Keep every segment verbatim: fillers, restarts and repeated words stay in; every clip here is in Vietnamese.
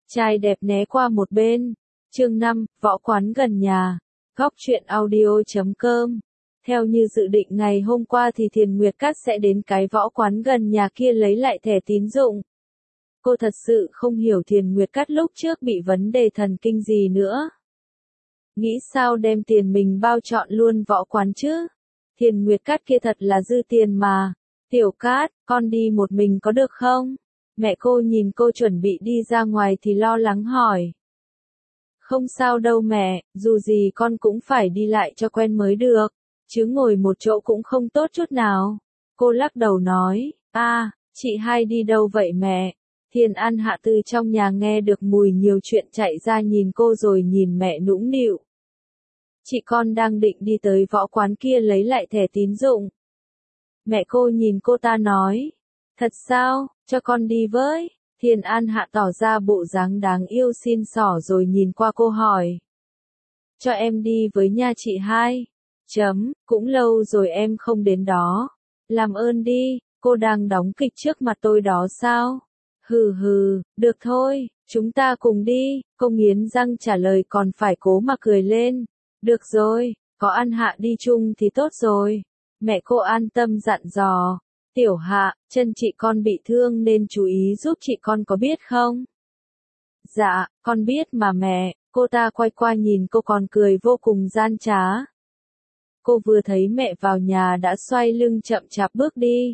Trai đẹp né qua một bên. Chương năm, võ quán gần nhà. Góc truyện audio chấm com. Theo như dự định ngày hôm qua thì Thiền Nguyệt Cát sẽ đến cái võ quán gần nhà kia lấy lại thẻ tín dụng. Cô thật sự không hiểu Thiền Nguyệt Cát lúc trước bị vấn đề thần kinh gì nữa. Nghĩ sao đem tiền mình bao trọn luôn võ quán chứ? Thiền Nguyệt Cát kia thật là dư tiền mà. Tiểu Cát, con đi một mình có được không? Mẹ cô nhìn cô chuẩn bị đi ra ngoài thì lo lắng hỏi. Không sao đâu mẹ, dù gì con cũng phải đi lại cho quen mới được, chứ ngồi một chỗ cũng không tốt chút nào. Cô lắc đầu nói, a, chị hai đi đâu vậy mẹ? Thiền An Hạ từ trong nhà nghe được mùi nhiều chuyện chạy ra nhìn cô rồi nhìn mẹ nũng nịu. Chị con đang định đi tới võ quán kia lấy lại thẻ tín dụng. Mẹ cô nhìn cô ta nói, thật sao, cho con đi với. Thiền An Hạ tỏ ra bộ dáng đáng yêu xin xỏ rồi nhìn qua cô hỏi. Cho em đi với nha chị hai. Chấm, cũng lâu rồi em không đến đó. Làm ơn đi, cô đang đóng kịch trước mặt tôi đó sao? Hừ hừ, được thôi, chúng ta cùng đi. Cô nghiến răng trả lời còn phải cố mà cười lên. Được rồi, có An Hạ đi chung thì tốt rồi. Mẹ cô an tâm dặn dò. Tiểu Hạ, chân chị con bị thương nên chú ý giúp chị con có biết không? Dạ, con biết mà mẹ. Cô ta quay qua nhìn cô còn cười vô cùng gian trá. Cô vừa thấy mẹ vào nhà đã xoay lưng chậm chạp bước đi.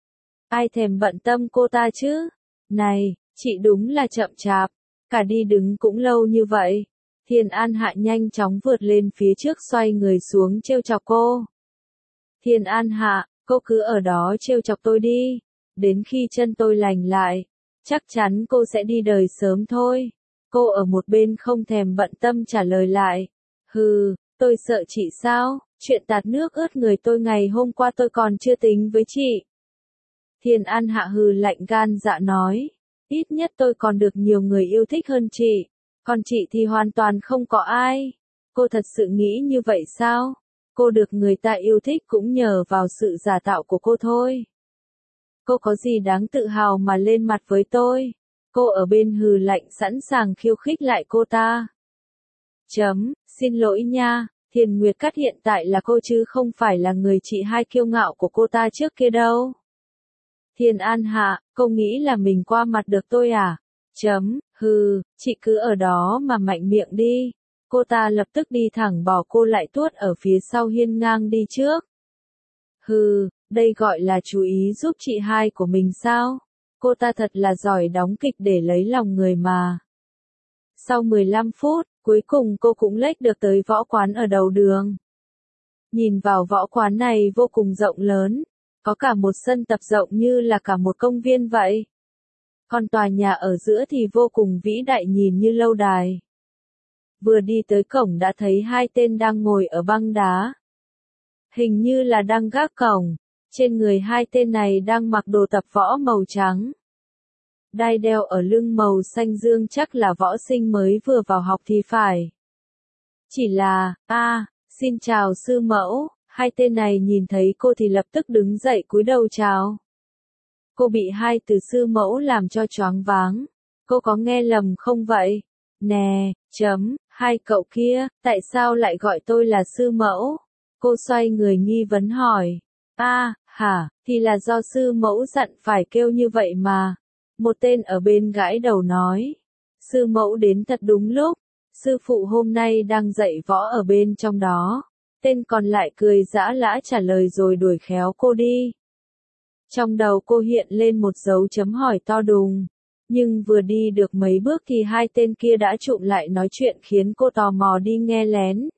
Ai thèm bận tâm cô ta chứ? Này, chị đúng là chậm chạp. Cả đi đứng cũng lâu như vậy. Thiền An Hạ nhanh chóng vượt lên phía trước xoay người xuống trêu chọc cô. Thiền An Hạ, cô cứ ở đó trêu chọc tôi đi. Đến khi chân tôi lành lại, chắc chắn cô sẽ đi đời sớm thôi. Cô ở một bên không thèm bận tâm trả lời lại. Hừ, tôi sợ chị sao? Chuyện tạt nước ướt người tôi ngày hôm qua tôi còn chưa tính với chị. Thiền An Hạ hừ lạnh gan dạ nói. Ít nhất tôi còn được nhiều người yêu thích hơn chị. Còn chị thì hoàn toàn không có ai. Cô thật sự nghĩ như vậy sao? Cô được người ta yêu thích cũng nhờ vào sự giả tạo của cô thôi. Cô có gì đáng tự hào mà lên mặt với tôi? Cô ở bên hừ lạnh sẵn sàng khiêu khích lại cô ta. Chấm, xin lỗi nha, Thiền Nguyệt Cát hiện tại là cô chứ không phải là người chị hai kiêu ngạo của cô ta trước kia đâu. Thiền An Hạ, cô nghĩ là mình qua mặt được tôi à? Chấm, hừ, chị cứ ở đó mà mạnh miệng đi. Cô ta lập tức đi thẳng bỏ cô lại tuốt ở phía sau hiên ngang đi trước. Hừ, đây gọi là chú ý giúp chị hai của mình sao? Cô ta thật là giỏi đóng kịch để lấy lòng người mà. Sau mười lăm phút, cuối cùng cô cũng lách được tới võ quán ở đầu đường. Nhìn vào võ quán này vô cùng rộng lớn, có cả một sân tập rộng như là cả một công viên vậy. Còn tòa nhà ở giữa thì vô cùng vĩ đại nhìn như lâu đài. Vừa đi tới cổng đã thấy hai tên đang ngồi ở băng đá. Hình như là đang gác cổng, trên người hai tên này đang mặc đồ tập võ màu trắng. Đai đeo ở lưng màu xanh dương chắc là võ sinh mới vừa vào học thì phải. Chỉ là, a, à, xin chào sư mẫu, hai tên này nhìn thấy cô thì lập tức đứng dậy cúi đầu chào. Cô bị hai từ sư mẫu làm cho choáng váng. Cô có nghe lầm không vậy? Nè, chấm, hai cậu kia, tại sao lại gọi tôi là sư mẫu? Cô xoay người nghi vấn hỏi. A, à, hả, thì là do sư mẫu dặn phải kêu như vậy mà. Một tên ở bên gãi đầu nói. Sư mẫu đến thật đúng lúc. Sư phụ hôm nay đang dạy võ ở bên trong đó. Tên còn lại cười giã lã trả lời rồi đuổi khéo cô đi. Trong đầu cô hiện lên một dấu chấm hỏi to đùng. Nhưng vừa đi được mấy bước thì hai tên kia đã trụm lại nói chuyện khiến cô tò mò đi nghe lén.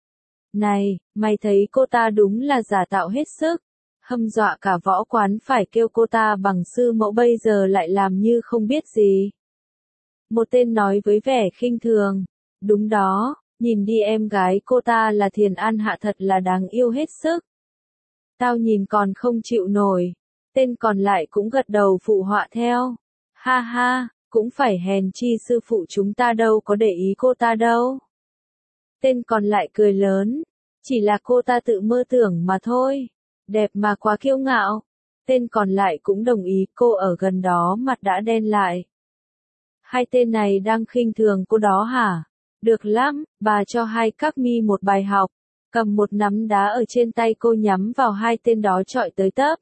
Này, mày thấy cô ta đúng là giả tạo hết sức. Hâm dọa cả võ quán phải kêu cô ta bằng sư mẫu bây giờ lại làm như không biết gì. Một tên nói với vẻ khinh thường. Đúng đó, nhìn đi em gái cô ta là Thiền An Hạ thật là đáng yêu hết sức. Tao nhìn còn không chịu nổi. Tên còn lại cũng gật đầu phụ họa theo. Ha ha, cũng phải hèn chi sư phụ chúng ta đâu có để ý cô ta đâu. Tên còn lại cười lớn. Chỉ là cô ta tự mơ tưởng mà thôi. Đẹp mà quá kiêu ngạo. Tên còn lại cũng đồng ý, cô ở gần đó mặt đã đen lại. Hai tên này đang khinh thường cô đó hả? Được lắm, bà cho hai các mi một bài học. Cầm một nắm đá ở trên tay cô nhắm vào hai tên đó chọi tới tấp.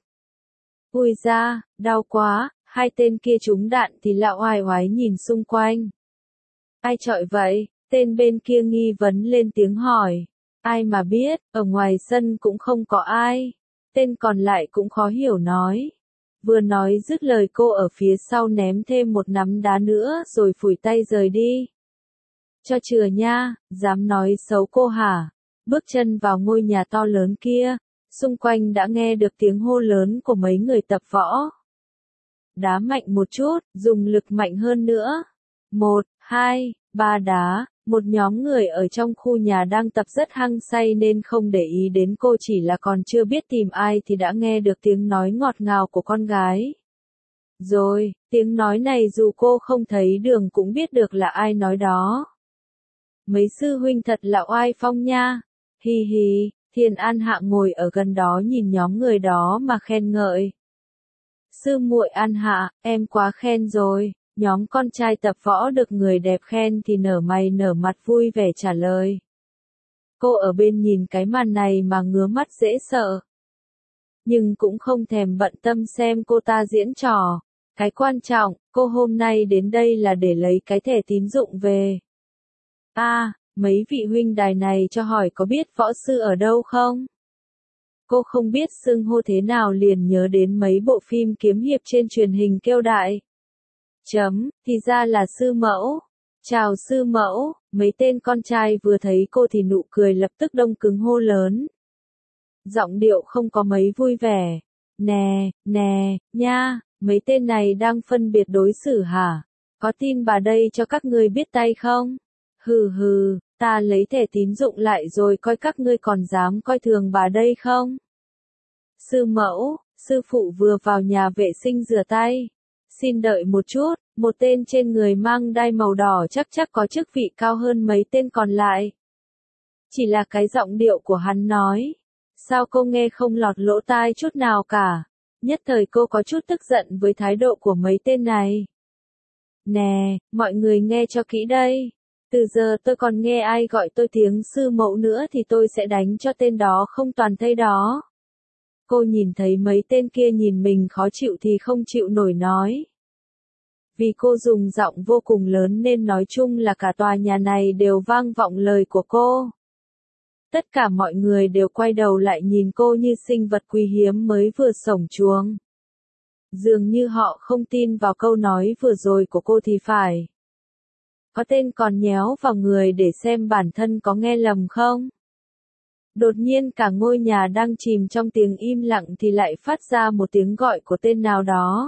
Ui da, đau quá, hai tên kia trúng đạn thì lão oai oái nhìn xung quanh. Ai chọi vậy? Tên bên kia nghi vấn lên tiếng hỏi. Ai mà biết, ở ngoài sân cũng không có ai. Tên còn lại cũng khó hiểu nói. Vừa nói dứt lời cô ở phía sau ném thêm một nắm đá nữa rồi phủi tay rời đi. Cho chừa nha, dám nói xấu cô hả? Bước chân vào ngôi nhà to lớn kia, xung quanh đã nghe được tiếng hô lớn của mấy người tập võ. Đá mạnh một chút, dùng lực mạnh hơn nữa. Một, hai, ba đá, một nhóm người ở trong khu nhà đang tập rất hăng say nên không để ý đến cô, chỉ là còn chưa biết tìm ai thì đã nghe được tiếng nói ngọt ngào của con gái. Rồi, tiếng nói này dù cô không thấy đường cũng biết được là ai nói đó. Mấy sư huynh thật là oai phong nha. Hi hi, Thiên An Hạ ngồi ở gần đó nhìn nhóm người đó mà khen ngợi. Sư muội An Hạ, em quá khen rồi. Nhóm con trai tập võ được người đẹp khen thì nở mày nở mặt vui vẻ trả lời. Cô ở bên nhìn cái màn này mà ngứa mắt dễ sợ. Nhưng cũng không thèm bận tâm xem cô ta diễn trò. Cái quan trọng, cô hôm nay đến đây là để lấy cái thẻ tín dụng về. À, mấy vị huynh đài này cho hỏi có biết võ sư ở đâu không? Cô không biết xưng hô thế nào liền nhớ đến mấy bộ phim kiếm hiệp trên truyền hình kêu đại. Chấm, thì ra là sư mẫu. Chào sư mẫu, mấy tên con trai vừa thấy cô thì nụ cười lập tức đông cứng hô lớn. Giọng điệu không có mấy vui vẻ. Nè, nè, nha, mấy tên này đang phân biệt đối xử hả? Có tin bà đây cho các ngươi biết tay không? Hừ hừ, ta lấy thẻ tín dụng lại rồi coi các ngươi còn dám coi thường bà đây không? Sư mẫu, sư phụ vừa vào nhà vệ sinh rửa tay. Xin đợi một chút, một tên trên người mang đai màu đỏ chắc chắc có chức vị cao hơn mấy tên còn lại. Chỉ là cái giọng điệu của hắn nói. Sao cô nghe không lọt lỗ tai chút nào cả? Nhất thời cô có chút tức giận với thái độ của mấy tên này. Nè, mọi người nghe cho kỹ đây. Từ giờ tôi còn nghe ai gọi tôi tiếng sư mẫu nữa thì tôi sẽ đánh cho tên đó không toàn thây đó. Cô nhìn thấy mấy tên kia nhìn mình khó chịu thì không chịu nổi nói. Vì cô dùng giọng vô cùng lớn nên nói chung là cả tòa nhà này đều vang vọng lời của cô. Tất cả mọi người đều quay đầu lại nhìn cô như sinh vật quý hiếm mới vừa xổng chuồng. Dường như họ không tin vào câu nói vừa rồi của cô thì phải. Có tên còn nhéo vào người để xem bản thân có nghe lầm không? Đột nhiên cả ngôi nhà đang chìm trong tiếng im lặng thì lại phát ra một tiếng gọi của tên nào đó.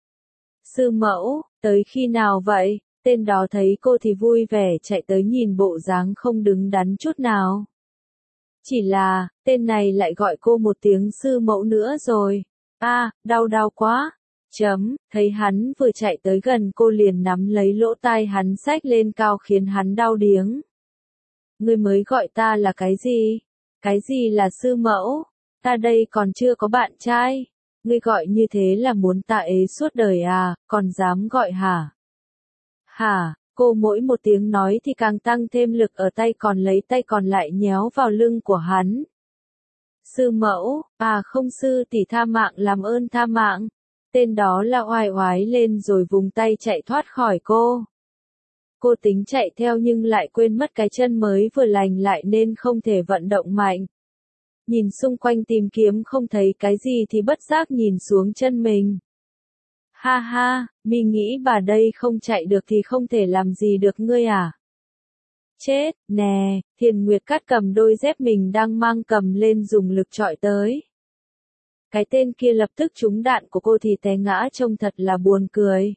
Sư mẫu, tới khi nào vậy? Tên đó thấy cô thì vui vẻ chạy tới nhìn bộ dáng không đứng đắn chút nào. Chỉ là, tên này lại gọi cô một tiếng sư mẫu nữa rồi. A, à, đau đau quá. Chấm, thấy hắn vừa chạy tới gần cô liền nắm lấy lỗ tai hắn xách lên cao khiến hắn đau điếng. Ngươi mới gọi ta là cái gì? Cái gì là sư mẫu? Ta đây còn chưa có bạn trai. Ngươi gọi như thế là muốn ta ế suốt đời à, còn dám gọi hả? Hả, cô mỗi một tiếng nói thì càng tăng thêm lực ở tay còn lấy tay còn lại nhéo vào lưng của hắn. Sư mẫu, à không sư tỷ tha mạng làm ơn tha mạng. Tên đó là oai oái lên rồi vùng tay chạy thoát khỏi cô. Cô tính chạy theo nhưng lại quên mất cái chân mới vừa lành lại nên không thể vận động mạnh. Nhìn xung quanh tìm kiếm không thấy cái gì thì bất giác nhìn xuống chân mình. Ha ha, mi nghĩ bà đây không chạy được thì không thể làm gì được ngươi à? Chết, nè, Thiền Nguyệt Cát cầm đôi dép mình đang mang cầm lên dùng lực chọi tới. Cái tên kia lập tức trúng đạn của cô thì té ngã trông thật là buồn cười.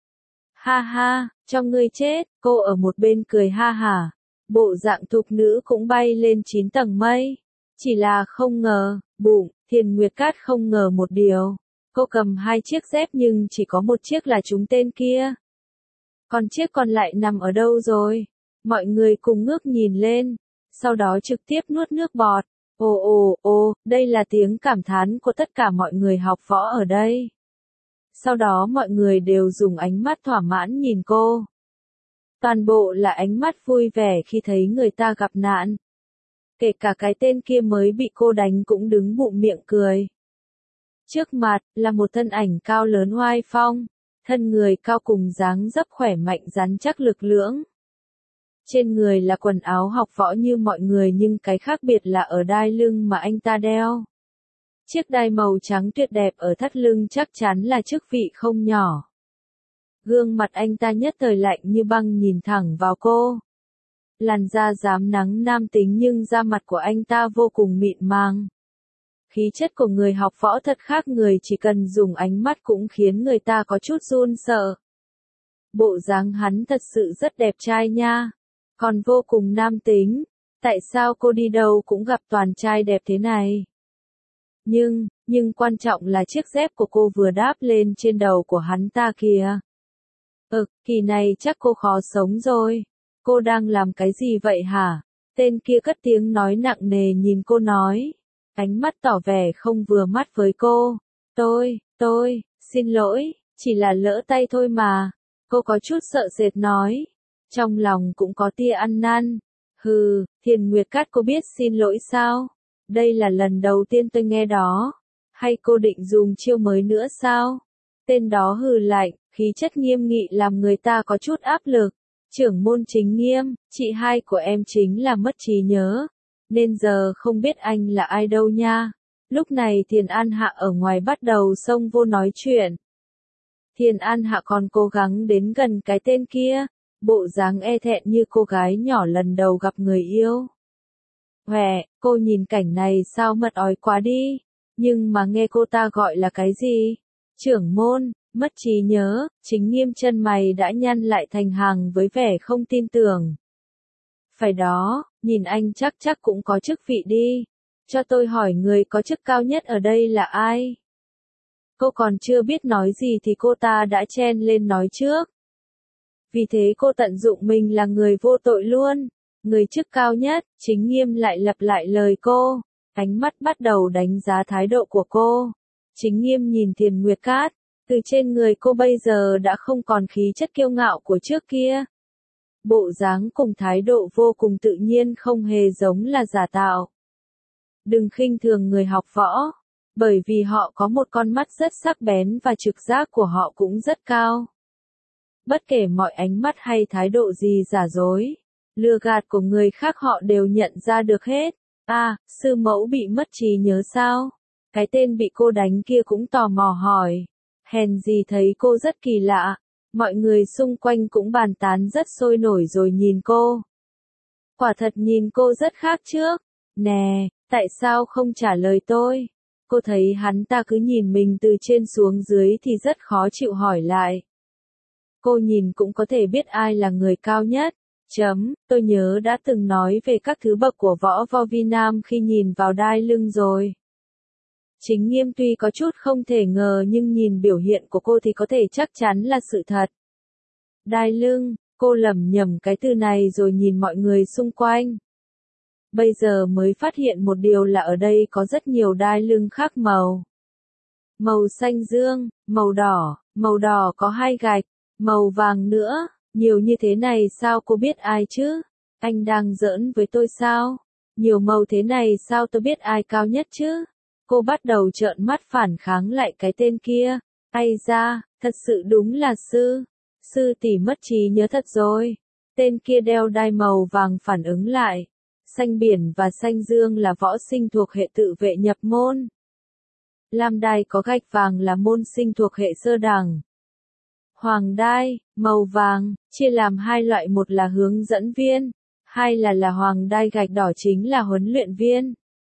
Ha ha, cho ngươi chết, cô ở một bên cười ha hả. Bộ dạng thục nữ cũng bay lên chín tầng mây. Chỉ là không ngờ, bụng, Thiền Nguyệt Cát không ngờ một điều. Cô cầm hai chiếc dép nhưng chỉ có một chiếc là trúng tên kia. Còn chiếc còn lại nằm ở đâu rồi? Mọi người cùng ngước nhìn lên. Sau đó trực tiếp nuốt nước bọt. Ồ ồ ồ, đây là tiếng cảm thán của tất cả mọi người học võ ở đây. Sau đó mọi người đều dùng ánh mắt thỏa mãn nhìn cô. Toàn bộ là ánh mắt vui vẻ khi thấy người ta gặp nạn. Kể cả cái tên kia mới bị cô đánh cũng đứng bụng miệng cười. Trước mặt là một thân ảnh cao lớn oai phong, thân người cao cùng dáng dấp khỏe mạnh rắn chắc lực lưỡng. Trên người là quần áo học võ như mọi người nhưng cái khác biệt là ở đai lưng mà anh ta đeo. Chiếc đai màu trắng tuyệt đẹp ở thắt lưng chắc chắn là chức vị không nhỏ. Gương mặt anh ta nhất thời lạnh như băng nhìn thẳng vào cô. Làn da rám nắng nam tính nhưng da mặt của anh ta vô cùng mịn màng. Khí chất của người học võ thật khác người, chỉ cần dùng ánh mắt cũng khiến người ta có chút run sợ. Bộ dáng hắn thật sự rất đẹp trai nha, còn vô cùng nam tính. Tại sao cô đi đâu cũng gặp toàn trai đẹp thế này? Nhưng, nhưng quan trọng là chiếc dép của cô vừa đáp lên trên đầu của hắn ta kìa. Ừ, kỳ này chắc cô khó sống rồi. Cô đang làm cái gì vậy hả? Tên kia cất tiếng nói nặng nề nhìn cô nói. Ánh mắt tỏ vẻ không vừa mắt với cô. Tôi, tôi, xin lỗi, chỉ là lỡ tay thôi mà. Cô có chút sợ sệt nói. Trong lòng cũng có tia ăn năn. Hừ, Thiền Nguyệt Cát, cô biết xin lỗi sao? Đây là lần đầu tiên tôi nghe đó. Hay cô định dùng chiêu mới nữa sao? Tên đó hừ lạnh, khí chất nghiêm nghị làm người ta có chút áp lực. Trưởng môn Chính Nghiêm, chị hai của em chính là mất trí nhớ. Nên giờ không biết anh là ai đâu nha. Lúc này Thiền An Hạ ở ngoài bắt đầu xông vô nói chuyện. Thiền An Hạ còn cố gắng đến gần cái tên kia. Bộ dáng e thẹn như cô gái nhỏ lần đầu gặp người yêu. Hòe, cô nhìn cảnh này sao mật ói quá đi. Nhưng mà nghe cô ta gọi là cái gì? Trưởng môn, mất trí nhớ, Chính Nghiêm chân mày đã nhăn lại thành hàng với vẻ không tin tưởng. Phải đó, nhìn anh chắc chắc cũng có chức vị đi. Cho tôi hỏi người có chức cao nhất ở đây là ai? Cô còn chưa biết nói gì thì cô ta đã chen lên nói trước. Vì thế cô tận dụng mình là người vô tội luôn. Người chức cao nhất, Chính Nghiêm lại lặp lại lời cô. Ánh mắt bắt đầu đánh giá thái độ của cô. Chính Nghiêm nhìn Thiền Nguyệt Cát. Từ trên người cô bây giờ đã không còn khí chất kiêu ngạo của trước kia. Bộ dáng cùng thái độ vô cùng tự nhiên, không hề giống là giả tạo. Đừng khinh thường người học võ, bởi vì họ có một con mắt rất sắc bén và trực giác của họ cũng rất cao. Bất kể mọi ánh mắt hay thái độ gì giả dối, lừa gạt của người khác họ đều nhận ra được hết. À, sư mẫu bị mất trí nhớ sao? Cái tên bị cô đánh kia cũng tò mò hỏi. Hèn gì thấy cô rất kỳ lạ. Mọi người xung quanh cũng bàn tán rất sôi nổi rồi nhìn cô. Quả thật nhìn cô rất khác trước. Nè, tại sao không trả lời tôi? Cô thấy hắn ta cứ nhìn mình từ trên xuống dưới thì rất khó chịu hỏi lại. Cô nhìn cũng có thể biết ai là người cao nhất. Chấm, tôi nhớ đã từng nói về các thứ bậc của võ vo vi nam khi nhìn vào đai lưng rồi. Chính Nghiêm tuy có chút không thể ngờ nhưng nhìn biểu hiện của cô thì có thể chắc chắn là sự thật. Đai lưng, cô lẩm nhẩm cái từ này rồi nhìn mọi người xung quanh. Bây giờ mới phát hiện một điều là ở đây có rất nhiều đai lưng khác màu. Màu xanh dương, màu đỏ, màu đỏ có hai gạch, màu vàng nữa, nhiều như thế này sao cô biết ai chứ? Anh đang giỡn với tôi sao? Nhiều màu thế này sao tôi biết ai cao nhất chứ? Cô bắt đầu trợn mắt phản kháng lại cái tên kia. Ai da, thật sự đúng là sư. Sư tỷ mất trí nhớ thật rồi. Tên kia đeo đai màu vàng phản ứng lại. Xanh biển và xanh dương là võ sinh thuộc hệ tự vệ nhập môn. Lam đai có gạch vàng là môn sinh thuộc hệ sơ đẳng. Hoàng đai, màu vàng, chia làm hai loại, một là hướng dẫn viên, hai là là hoàng đai gạch đỏ chính là huấn luyện viên.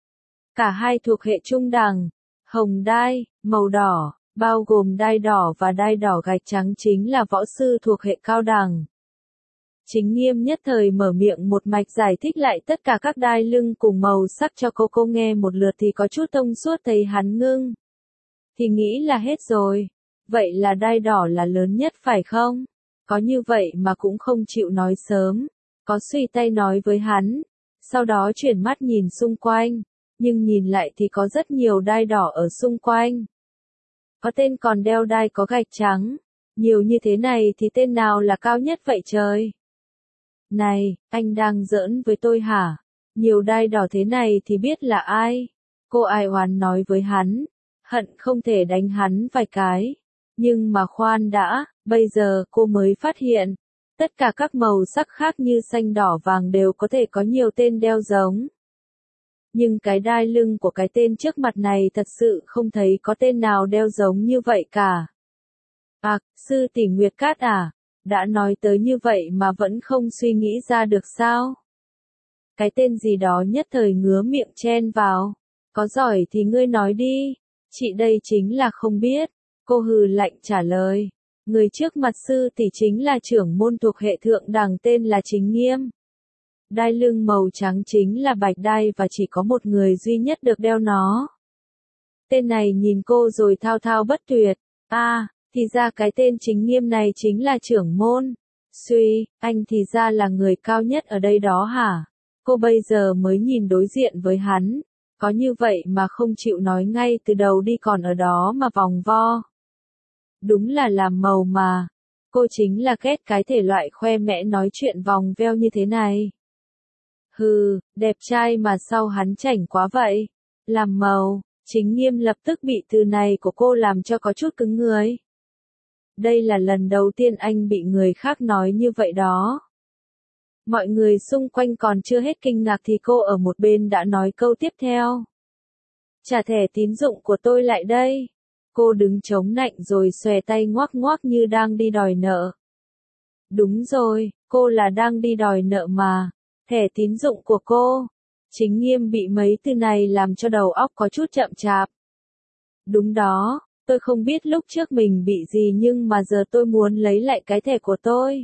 Cả hai thuộc hệ trung đẳng. Hồng đai, màu đỏ, bao gồm đai đỏ và đai đỏ gạch trắng chính là võ sư thuộc hệ cao đẳng. Chính Nghiêm nhất thời mở miệng một mạch giải thích lại tất cả các đai lưng cùng màu sắc cho cô cô nghe một lượt thì có chút thông suốt, thấy hắn ngưng. Thì nghĩ là hết rồi. Vậy là đai đỏ là lớn nhất phải không? Có như vậy mà cũng không chịu nói sớm. Có suy tay nói với hắn. Sau đó chuyển mắt nhìn xung quanh. Nhưng nhìn lại thì có rất nhiều đai đỏ ở xung quanh. Có tên còn đeo đai có gạch trắng. Nhiều như thế này thì tên nào là cao nhất vậy trời? Này, anh đang giỡn với tôi hả? Nhiều đai đỏ thế này thì biết là ai? Cô ai oán nói với hắn. Hận không thể đánh hắn vài cái. Nhưng mà khoan đã, bây giờ cô mới phát hiện. Tất cả các màu sắc khác như xanh đỏ vàng đều có thể có nhiều tên đeo giống. Nhưng cái đai lưng của cái tên trước mặt này thật sự không thấy có tên nào đeo giống như vậy cả. À, sư tỷ Nguyệt Cát à? Đã nói tới như vậy mà vẫn không suy nghĩ ra được sao? Cái tên gì đó nhất thời ngứa miệng chen vào. Có giỏi thì ngươi nói đi. Chị đây chính là không biết. Cô hừ lạnh trả lời. Người trước mặt sư tỷ chính là trưởng môn thuộc hệ thượng đẳng tên là Chính Nghiêm. Đai lưng màu trắng chính là bạch đai và chỉ có một người duy nhất được đeo nó. Tên này nhìn cô rồi thao thao bất tuyệt. À, thì ra cái tên Chính Nghiêm này chính là trưởng môn. Suy, anh thì ra là người cao nhất ở đây đó hả? Cô bây giờ mới nhìn đối diện với hắn. Có như vậy mà không chịu nói ngay từ đầu đi còn ở đó mà vòng vo. Đúng là làm màu mà. Cô chính là ghét cái thể loại khoe mẽ nói chuyện vòng veo như thế này. Hừ, đẹp trai mà sao hắn chảnh quá vậy? Làm màu, Chính Nghiêm lập tức bị từ này của cô làm cho có chút cứng người. Đây là lần đầu tiên anh bị người khác nói như vậy đó. Mọi người xung quanh còn chưa hết kinh ngạc thì cô ở một bên đã nói câu tiếp theo. Trả thẻ tín dụng của tôi lại đây. Cô đứng chống nạnh rồi xòe tay ngoác ngoác như đang đi đòi nợ. Đúng rồi, cô là đang đi đòi nợ mà. Thẻ tín dụng của cô. Chính Nghiêm bị mấy từ này làm cho đầu óc có chút chậm chạp. Đúng đó, tôi không biết lúc trước mình bị gì nhưng mà giờ tôi muốn lấy lại cái thẻ của tôi.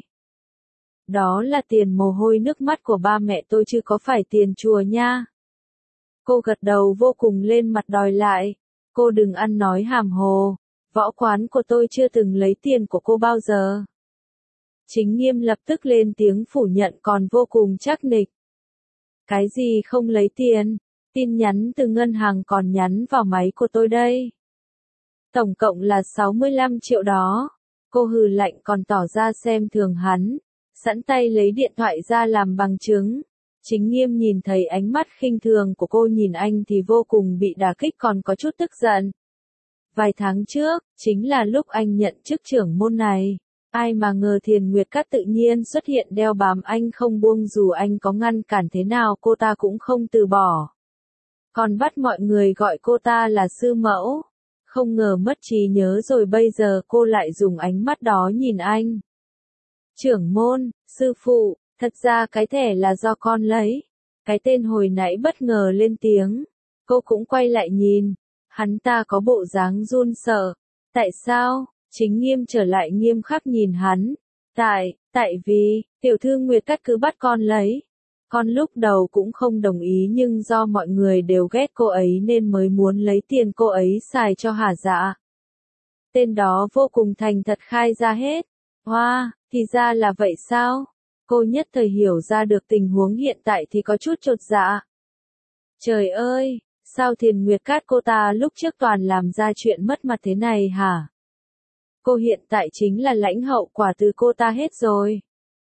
Đó là tiền mồ hôi nước mắt của ba mẹ tôi chứ có phải tiền chùa nha. Cô gật đầu vô cùng lên mặt đòi lại. Cô đừng ăn nói hàm hồ. Võ quán của tôi chưa từng lấy tiền của cô bao giờ. Chính Nghiêm lập tức lên tiếng phủ nhận còn vô cùng chắc nịch. Cái gì không lấy tiền? Tin nhắn từ ngân hàng còn nhắn vào máy của tôi đây. Tổng cộng là sáu mươi lăm triệu đó. Cô hừ lạnh còn tỏ ra xem thường hắn. Sẵn tay lấy điện thoại ra làm bằng chứng. Chính Nghiêm nhìn thấy ánh mắt khinh thường của cô nhìn anh thì vô cùng bị đả kích còn có chút tức giận. Vài tháng trước, chính là lúc anh nhận chức trưởng môn này. Ai mà ngờ Thiền Nguyệt Cát tự nhiên xuất hiện đeo bám anh không buông dù anh có ngăn cản thế nào cô ta cũng không từ bỏ. Còn bắt mọi người gọi cô ta là sư mẫu. Không ngờ mất trí nhớ rồi bây giờ cô lại dùng ánh mắt đó nhìn anh. Trưởng môn, sư phụ, thật ra cái thẻ là do con lấy. Cái tên hồi nãy bất ngờ lên tiếng. Cô cũng quay lại nhìn. Hắn ta có bộ dáng run sợ. Tại sao? Chính Nghiêm trở lại nghiêm khắc nhìn hắn. Tại, tại vì, tiểu thư Nguyệt Cát cứ bắt con lấy. Con lúc đầu cũng không đồng ý nhưng do mọi người đều ghét cô ấy nên mới muốn lấy tiền cô ấy xài cho hả dạ. Tên đó vô cùng thành thật khai ra hết. Hoa, wow, thì ra là vậy sao? Cô nhất thời hiểu ra được tình huống hiện tại thì có chút chột dạ. Trời ơi, sao Thiền Nguyệt Cát cô ta lúc trước toàn làm ra chuyện mất mặt thế này hả? Cô hiện tại chính là lãnh hậu quả từ cô ta hết rồi.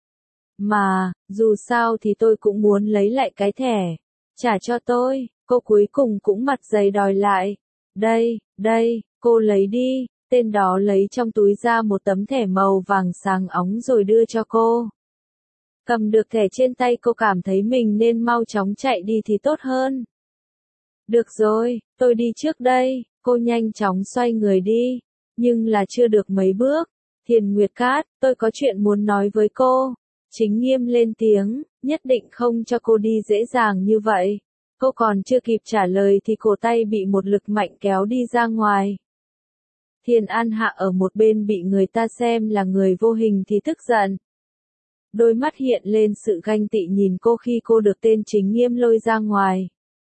Mà, dù sao thì tôi cũng muốn lấy lại cái thẻ. Trả cho tôi, cô cuối cùng cũng mặt dày đòi lại. Đây, đây, cô lấy đi. Tên đó lấy trong túi ra một tấm thẻ màu vàng sáng óng rồi đưa cho cô. Cầm được thẻ trên tay cô cảm thấy mình nên mau chóng chạy đi thì tốt hơn. Được rồi, tôi đi trước đây. Cô nhanh chóng xoay người đi. Nhưng là chưa được mấy bước. Thiền Nguyệt Cát, tôi có chuyện muốn nói với cô. Chính Nghiêm lên tiếng, nhất định không cho cô đi dễ dàng như vậy. Cô còn chưa kịp trả lời thì cổ tay bị một lực mạnh kéo đi ra ngoài. Thiền An Hạ ở một bên bị người ta xem là người vô hình thì tức giận. Đôi mắt hiện lên sự ganh tị nhìn cô khi cô được tên Chính Nghiêm lôi ra ngoài.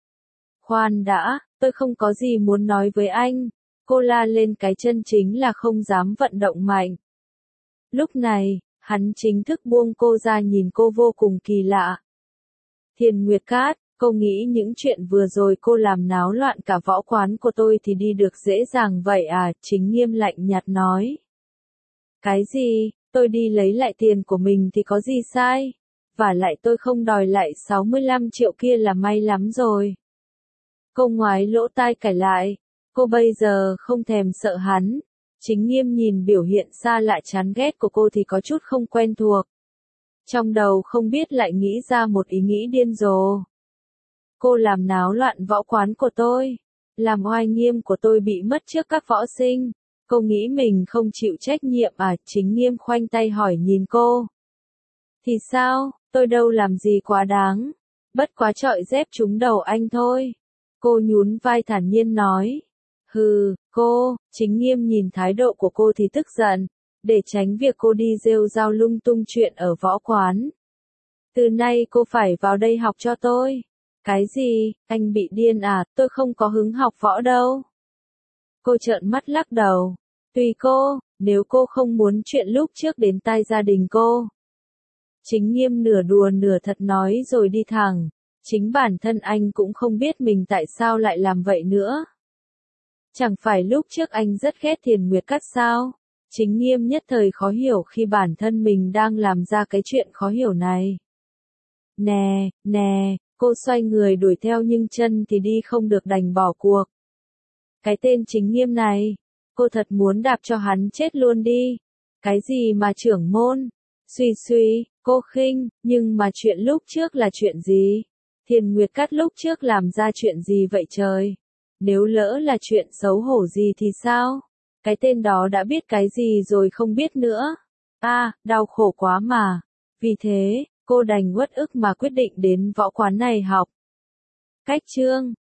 Khoan đã, tôi không có gì muốn nói với anh. Cô la lên cái chân chính là không dám vận động mạnh. Lúc này, hắn chính thức buông cô ra nhìn cô vô cùng kỳ lạ. Thiền Nguyệt Cát, Cô nghĩ những chuyện vừa rồi cô làm náo loạn cả võ quán của tôi thì đi được dễ dàng vậy à, Chính Nghiêm lạnh nhạt nói. Cái gì, tôi đi lấy lại tiền của mình thì có gì sai? Và lại tôi không đòi lại sáu mươi lăm triệu kia là may lắm rồi. Cô ngoái lỗ tai cãi lại, cô bây giờ không thèm sợ hắn. Chính Nghiêm nhìn biểu hiện xa lạ chán ghét của cô thì có chút không quen thuộc. Trong đầu không biết lại nghĩ ra một ý nghĩ điên rồ. Cô làm náo loạn võ quán của tôi, làm oai nghiêm của tôi bị mất trước các võ sinh. Cô nghĩ mình không chịu trách nhiệm à? Chính Nghiêm khoanh tay hỏi nhìn cô. Thì sao, tôi đâu làm gì quá đáng, bất quá chọi dép trúng đầu anh thôi. Cô nhún vai thản nhiên nói. Hừ, cô, Chính Nghiêm nhìn thái độ của cô thì tức giận, để tránh việc cô đi rêu rao lung tung chuyện ở võ quán. Từ nay cô phải vào đây học cho tôi. Cái gì, anh bị điên à, tôi không có hứng học võ đâu. Cô trợn mắt lắc đầu. Tùy cô, nếu cô không muốn chuyện lúc trước đến tai gia đình cô. Chính Nghiêm nửa đùa nửa thật nói rồi đi thẳng. Chính bản thân anh cũng không biết mình tại sao lại làm vậy nữa. Chẳng phải lúc trước anh rất ghét Thiền Nguyệt Cát sao? Chính Nghiêm nhất thời khó hiểu khi bản thân mình đang làm ra cái chuyện khó hiểu này. Nè, nè, cô xoay người đuổi theo nhưng chân thì đi không được đành bỏ cuộc. Cái tên Chính Nghiêm này, cô thật muốn đạp cho hắn chết luôn đi. Cái gì mà trưởng môn? Suy suy, cô khinh, nhưng mà chuyện lúc trước là chuyện gì? Thiền Nguyệt Cát lúc trước làm ra chuyện gì vậy trời? Nếu lỡ là chuyện xấu hổ gì thì sao? Cái tên đó đã biết cái gì rồi không biết nữa. À, đau khổ quá mà. Vì thế, cô đành uất ức mà quyết định đến võ quán này học. Cách chương